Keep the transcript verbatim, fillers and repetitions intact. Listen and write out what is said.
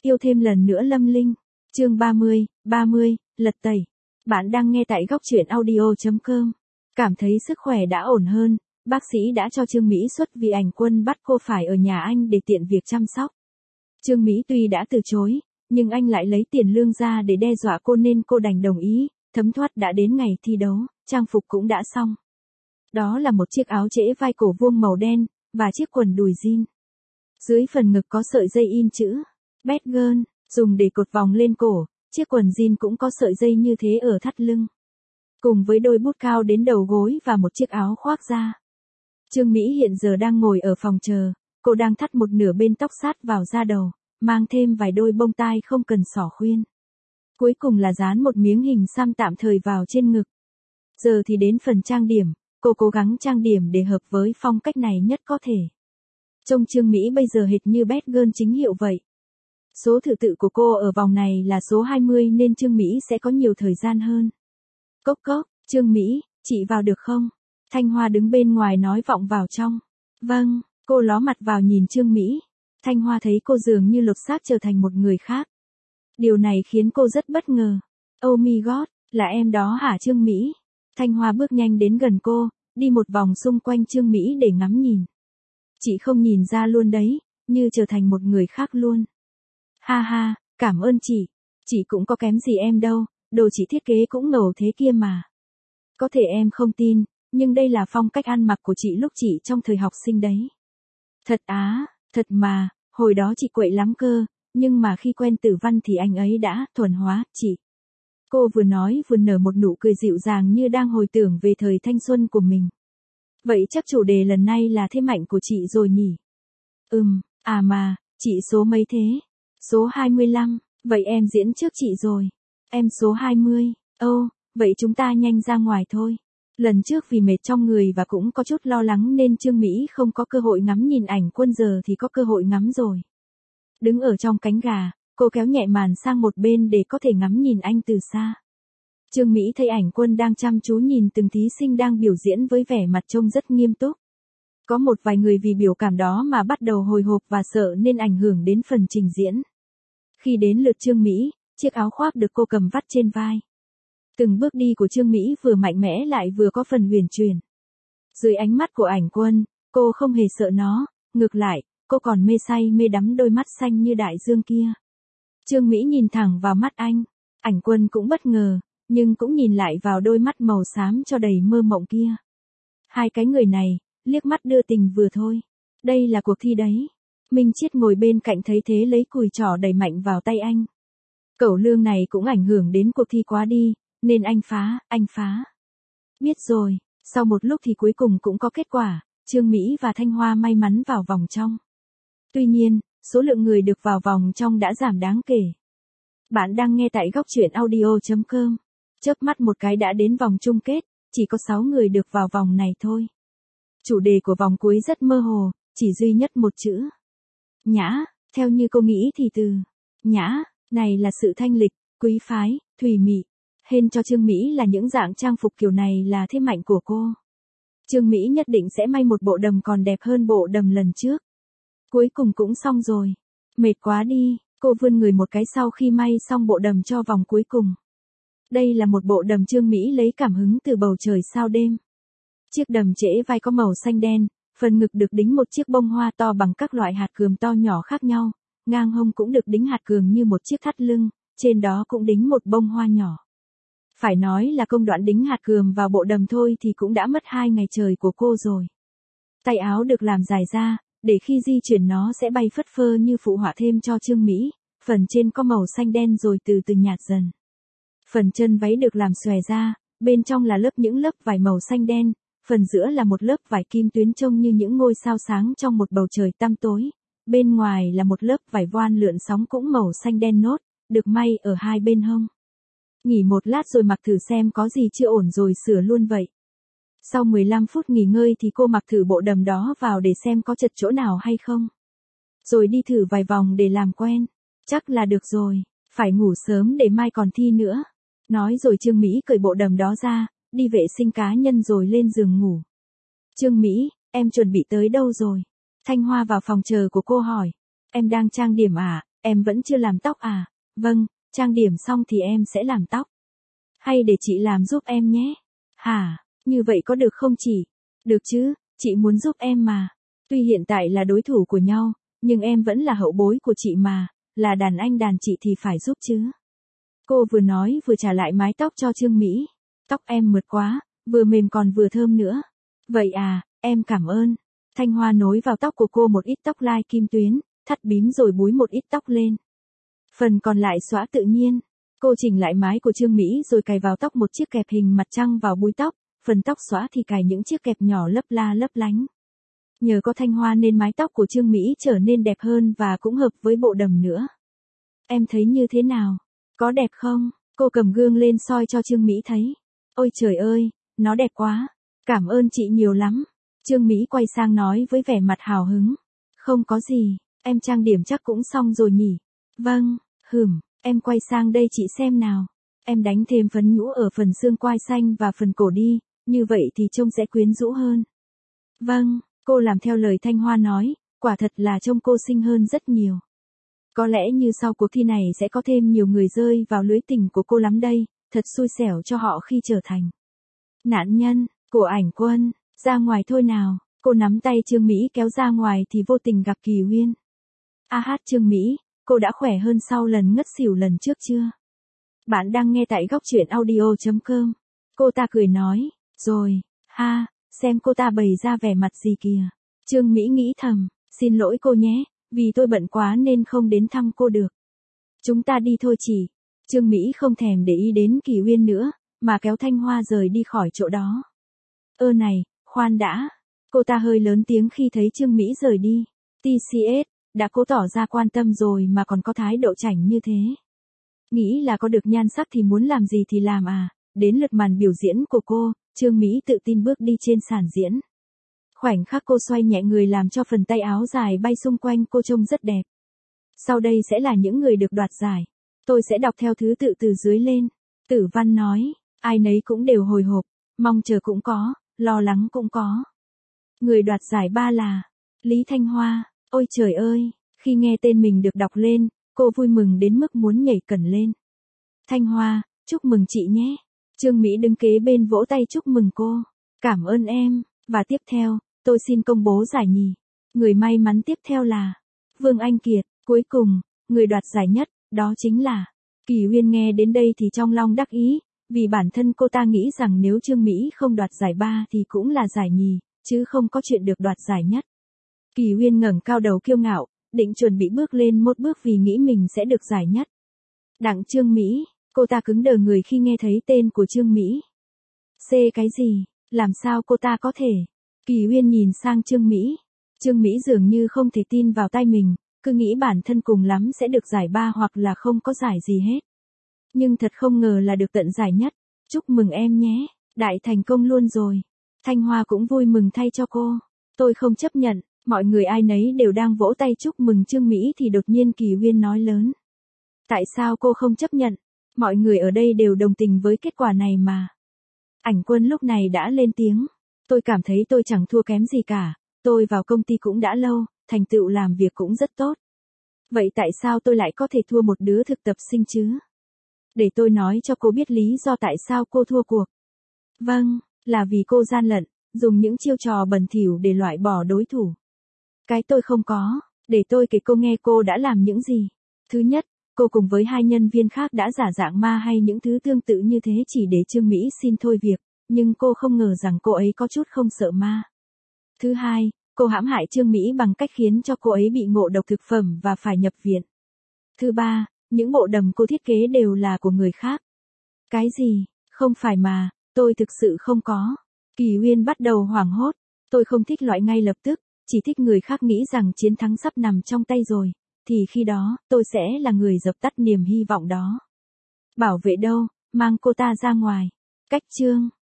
Yêu thêm lần nữa Lâm Linh. Chương ba mươi, ba mươi, lật tẩy. Bạn đang nghe tại góc truyện audio chấm com. Cảm thấy sức khỏe đã ổn hơn, bác sĩ đã cho Trương Mỹ xuất vì Ảnh Quân bắt cô phải ở nhà anh để tiện việc chăm sóc. Trương Mỹ tuy đã từ chối, nhưng anh lại lấy tiền lương ra để đe dọa cô nên cô đành đồng ý. Thấm thoát đã đến ngày thi đấu, trang phục cũng đã xong. Đó là một chiếc áo trễ vai cổ vuông màu đen, và chiếc quần đùi jean. Dưới phần ngực có sợi dây in chữ Bad Girl, dùng để cột vòng lên cổ, chiếc quần jean cũng có sợi dây như thế ở thắt lưng. Cùng với đôi bút cao đến đầu gối và một chiếc áo khoác da. Trương Mỹ hiện giờ đang ngồi ở phòng chờ, cô đang thắt một nửa bên tóc sát vào da đầu, mang thêm vài đôi bông tai không cần xỏ khuyên. Cuối cùng là dán một miếng hình xăm tạm thời vào trên ngực. Giờ thì đến phần trang điểm, cô cố gắng trang điểm để hợp với phong cách này nhất có thể. Trông Trương Mỹ bây giờ hệt như Bad Girl chính hiệu vậy. Số thứ tự của cô ở vòng này là số hai mươi nên Trương Mỹ sẽ có nhiều thời gian hơn. Cốc cốc, Trương Mỹ, chị vào được không? Thanh Hoa đứng bên ngoài nói vọng vào trong. Vâng, cô ló mặt vào nhìn Trương Mỹ. Thanh Hoa thấy cô dường như lột xác trở thành một người khác. Điều này khiến cô rất bất ngờ. Oh my god, là em đó hả Trương Mỹ? Thanh Hoa bước nhanh đến gần cô, đi một vòng xung quanh Trương Mỹ để ngắm nhìn. Chị không nhìn ra luôn đấy, như trở thành một người khác luôn. Ha ha, cảm ơn chị. Chị cũng có kém gì em đâu, đồ chị thiết kế cũng ngầu thế kia mà. Có thể em không tin, nhưng đây là phong cách ăn mặc của chị lúc chị trong thời học sinh đấy. Thật á, thật mà, hồi đó chị quậy lắm cơ, nhưng mà khi quen Tử Văn thì anh ấy đã thuần hóa chị. Cô vừa nói vừa nở một nụ cười dịu dàng như đang hồi tưởng về thời thanh xuân của mình. Vậy chắc chủ đề lần này là thế mạnh của chị rồi nhỉ? Ừm, à mà, chị số mấy thế? Số hai mươi lăm, vậy em diễn trước chị rồi. Em số hai mươi, ô, oh, vậy chúng ta nhanh ra ngoài thôi. Lần trước vì mệt trong người và cũng có chút lo lắng nên Trương Mỹ không có cơ hội ngắm nhìn Ảnh Quân, giờ thì có cơ hội ngắm rồi. Đứng ở trong cánh gà, cô kéo nhẹ màn sang một bên để có thể ngắm nhìn anh từ xa. Trương Mỹ thấy Ảnh Quân đang chăm chú nhìn từng thí sinh đang biểu diễn với vẻ mặt trông rất nghiêm túc. Có một vài người vì biểu cảm đó mà bắt đầu hồi hộp và sợ nên ảnh hưởng đến phần trình diễn. Khi đến lượt Trương Mỹ, chiếc áo khoác được cô cầm vắt trên vai. Từng bước đi của Trương Mỹ vừa mạnh mẽ lại vừa có phần huyền chuyển. Dưới ánh mắt của Ảnh Quân, cô không hề sợ nó, ngược lại, cô còn mê say mê đắm đôi mắt xanh như đại dương kia. Trương Mỹ nhìn thẳng vào mắt anh, Ảnh Quân cũng bất ngờ, nhưng cũng nhìn lại vào đôi mắt màu xám cho đầy mơ mộng kia. Hai cái người này, liếc mắt đưa tình vừa thôi. Đây là cuộc thi đấy. Minh Chiết ngồi bên cạnh thấy thế lấy cùi trỏ đẩy mạnh vào tay anh. Cẩu lương này cũng ảnh hưởng đến cuộc thi quá đi, nên anh phá, anh phá. Biết rồi, sau một lúc thì cuối cùng cũng có kết quả, Trương Mỹ và Thanh Hoa may mắn vào vòng trong. Tuy nhiên, số lượng người được vào vòng trong đã giảm đáng kể. Bạn đang nghe tại góc truyện audio chấm com. Chớp mắt một cái đã đến vòng chung kết, chỉ có sáu người được vào vòng này thôi. Chủ đề của vòng cuối rất mơ hồ, chỉ duy nhất một chữ. Nhã, theo như cô nghĩ thì từ nhã này là sự thanh lịch, quý phái, thùy mị. Hên cho Trương Mỹ là những dạng trang phục kiểu này là thế mạnh của cô. Trương Mỹ nhất định sẽ may một bộ đầm còn đẹp hơn bộ đầm lần trước. Cuối cùng cũng xong rồi. Mệt quá đi, cô vươn người một cái sau khi may xong bộ đầm cho vòng cuối cùng. Đây là một bộ đầm Trương Mỹ lấy cảm hứng từ bầu trời sao đêm. Chiếc đầm trễ vai có màu xanh đen, phần ngực được đính một chiếc bông hoa to bằng các loại hạt cườm to nhỏ khác nhau, ngang hông cũng được đính hạt cườm như một chiếc thắt lưng, trên đó cũng đính một bông hoa nhỏ. Phải nói là công đoạn đính hạt cườm vào bộ đầm thôi thì cũng đã mất hai ngày trời của cô rồi. Tay áo được làm dài ra, để khi di chuyển nó sẽ bay phất phơ như phụ họa thêm cho Trương Mỹ, phần trên có màu xanh đen rồi từ từ nhạt dần. Phần chân váy được làm xòe ra, bên trong là lớp những lớp vải màu xanh đen, phần giữa là một lớp vải kim tuyến trông như những ngôi sao sáng trong một bầu trời tăm tối, bên ngoài là một lớp vải voan lượn sóng cũng màu xanh đen nốt, được may ở hai bên hông. Nghỉ một lát rồi mặc thử xem có gì chưa ổn rồi sửa luôn vậy. Sau mười lăm phút nghỉ ngơi thì cô mặc thử bộ đầm đó vào để xem có chật chỗ nào hay không. Rồi đi thử vài vòng để làm quen. Chắc là được rồi, phải ngủ sớm để mai còn thi nữa. Nói rồi Trương Mỹ cởi bộ đầm đó ra, đi vệ sinh cá nhân rồi lên giường ngủ. Trương Mỹ, em chuẩn bị tới đâu rồi? Thanh Hoa vào phòng chờ của cô hỏi. Em đang trang điểm à, em vẫn chưa làm tóc à? Vâng, trang điểm xong thì em sẽ làm tóc. Hay để chị làm giúp em nhé. Hả, như vậy có được không chị? Được chứ, chị muốn giúp em mà. Tuy hiện tại là đối thủ của nhau, nhưng em vẫn là hậu bối của chị mà, là đàn anh đàn chị thì phải giúp chứ. Cô vừa nói vừa trả lại mái tóc cho Trương Mỹ. Tóc em mượt quá, vừa mềm còn vừa thơm nữa. Vậy à, em cảm ơn. Thanh Hoa nối vào tóc của cô một ít tóc lai kim tuyến, thắt bím rồi búi một ít tóc lên. Phần còn lại xõa tự nhiên. Cô chỉnh lại mái của Trương Mỹ rồi cài vào tóc một chiếc kẹp hình mặt trăng vào búi tóc, phần tóc xõa thì cài những chiếc kẹp nhỏ lấp la lấp lánh. Nhờ có Thanh Hoa nên mái tóc của Trương Mỹ trở nên đẹp hơn và cũng hợp với bộ đầm nữa. Em thấy như thế nào? Có đẹp không? Cô cầm gương lên soi cho Trương Mỹ thấy. Ôi trời ơi, nó đẹp quá. Cảm ơn chị nhiều lắm. Trương Mỹ quay sang nói với vẻ mặt hào hứng. Không có gì, em trang điểm chắc cũng xong rồi nhỉ? Vâng, hừm, em quay sang đây chị xem nào. Em đánh thêm phấn nhũ ở phần xương quai xanh và phần cổ đi, như vậy thì trông sẽ quyến rũ hơn. Vâng, cô làm theo lời Thanh Hoa nói, quả thật là trông cô xinh hơn rất nhiều. Có lẽ như sau cuộc thi này sẽ có thêm nhiều người rơi vào lưới tình của cô lắm đây, thật xui xẻo cho họ khi trở thành nạn nhân của Ảnh Quân. Ra ngoài thôi nào, cô nắm tay Trương Mỹ kéo ra ngoài thì vô tình gặp Kỳ Uyên. A hát Trương Mỹ, cô đã khỏe hơn sau lần ngất xỉu lần trước chưa? Bạn đang nghe tại góc truyện audio chấm com. Cô ta cười nói, rồi, ha, xem cô ta bày ra vẻ mặt gì kìa. Trương Mỹ nghĩ thầm, xin lỗi cô nhé, vì tôi bận quá nên không đến thăm cô được. Chúng ta đi thôi chị. Trương Mỹ không thèm để ý đến Kỳ Uyên nữa, mà kéo Thanh Hoa rời đi khỏi chỗ đó. Ơ này, khoan đã. Cô ta hơi lớn tiếng khi thấy Trương Mỹ rời đi. tê xê ét, đã cố tỏ ra quan tâm rồi mà còn có thái độ chảnh như thế. Nghĩ là có được nhan sắc thì muốn làm gì thì làm à. Đến lượt màn biểu diễn của cô, Trương Mỹ tự tin bước đi trên sàn diễn. Khoảnh khắc cô xoay nhẹ người làm cho phần tay áo dài bay xung quanh cô trông rất đẹp. Sau đây sẽ là những người được đoạt giải. Tôi sẽ đọc theo thứ tự từ dưới lên. Tử Văn nói, ai nấy cũng đều hồi hộp, mong chờ cũng có, lo lắng cũng có. Người đoạt giải ba là Lý Thanh Hoa. Ôi trời ơi, khi nghe tên mình được đọc lên, cô vui mừng đến mức muốn nhảy cẩn lên. Thanh Hoa, chúc mừng chị nhé. Trương Mỹ đứng kế bên vỗ tay chúc mừng cô. Cảm ơn em. Và tiếp theo, tôi xin công bố giải nhì. Người may mắn tiếp theo là Vương Anh Kiệt. Cuối cùng, người đoạt giải nhất, đó chính là Kỳ Uyên. Nghe đến đây thì trong lòng đắc ý, vì bản thân cô ta nghĩ rằng nếu Trương Mỹ không đoạt giải ba thì cũng là giải nhì, chứ không có chuyện được đoạt giải nhất. Kỳ Uyên ngẩng cao đầu kiêu ngạo, định chuẩn bị bước lên một bước vì nghĩ mình sẽ được giải nhất. Đặng Trương Mỹ, cô ta cứng đờ người khi nghe thấy tên của Trương Mỹ. C cái gì? Làm sao cô ta có thể? Kỳ Uyên nhìn sang Trương Mỹ. Trương Mỹ dường như không thể tin vào tai mình, cứ nghĩ bản thân cùng lắm sẽ được giải ba hoặc là không có giải gì hết. Nhưng thật không ngờ là được tận giải nhất. Chúc mừng em nhé, đại thành công luôn rồi. Thanh Hoa cũng vui mừng thay cho cô. Tôi không chấp nhận, mọi người ai nấy đều đang vỗ tay chúc mừng Trương Mỹ thì đột nhiên Kỳ Uyên nói lớn. Tại sao cô không chấp nhận? Mọi người ở đây đều đồng tình với kết quả này mà. Ảnh Quân lúc này đã lên tiếng. Tôi cảm thấy tôi chẳng thua kém gì cả, tôi vào công ty cũng đã lâu, thành tựu làm việc cũng rất tốt. Vậy tại sao tôi lại có thể thua một đứa thực tập sinh chứ? Để tôi nói cho cô biết lý do tại sao cô thua cuộc. Vâng, là vì cô gian lận, dùng những chiêu trò bẩn thỉu để loại bỏ đối thủ. Cái tôi không có, để tôi kể cô nghe cô đã làm những gì. Thứ nhất, cô cùng với hai nhân viên khác đã giả dạng ma hay những thứ tương tự như thế chỉ để Trương Mỹ xin thôi việc, nhưng cô không ngờ rằng cô ấy có chút không sợ ma. Thứ hai, cô hãm hại Trương Mỹ bằng cách khiến cho cô ấy bị ngộ độc thực phẩm và phải nhập viện. Thứ ba, những bộ đầm cô thiết kế đều là của người khác. Cái gì? Không phải mà, tôi thực sự không có. Kỳ Uyên bắt đầu hoảng hốt. Tôi không thích loại ngay lập tức, chỉ thích người khác nghĩ rằng chiến thắng sắp nằm trong tay rồi, thì khi đó, tôi sẽ là người dập tắt niềm hy vọng đó. Bảo vệ đâu, mang cô ta ra ngoài. Cách chương.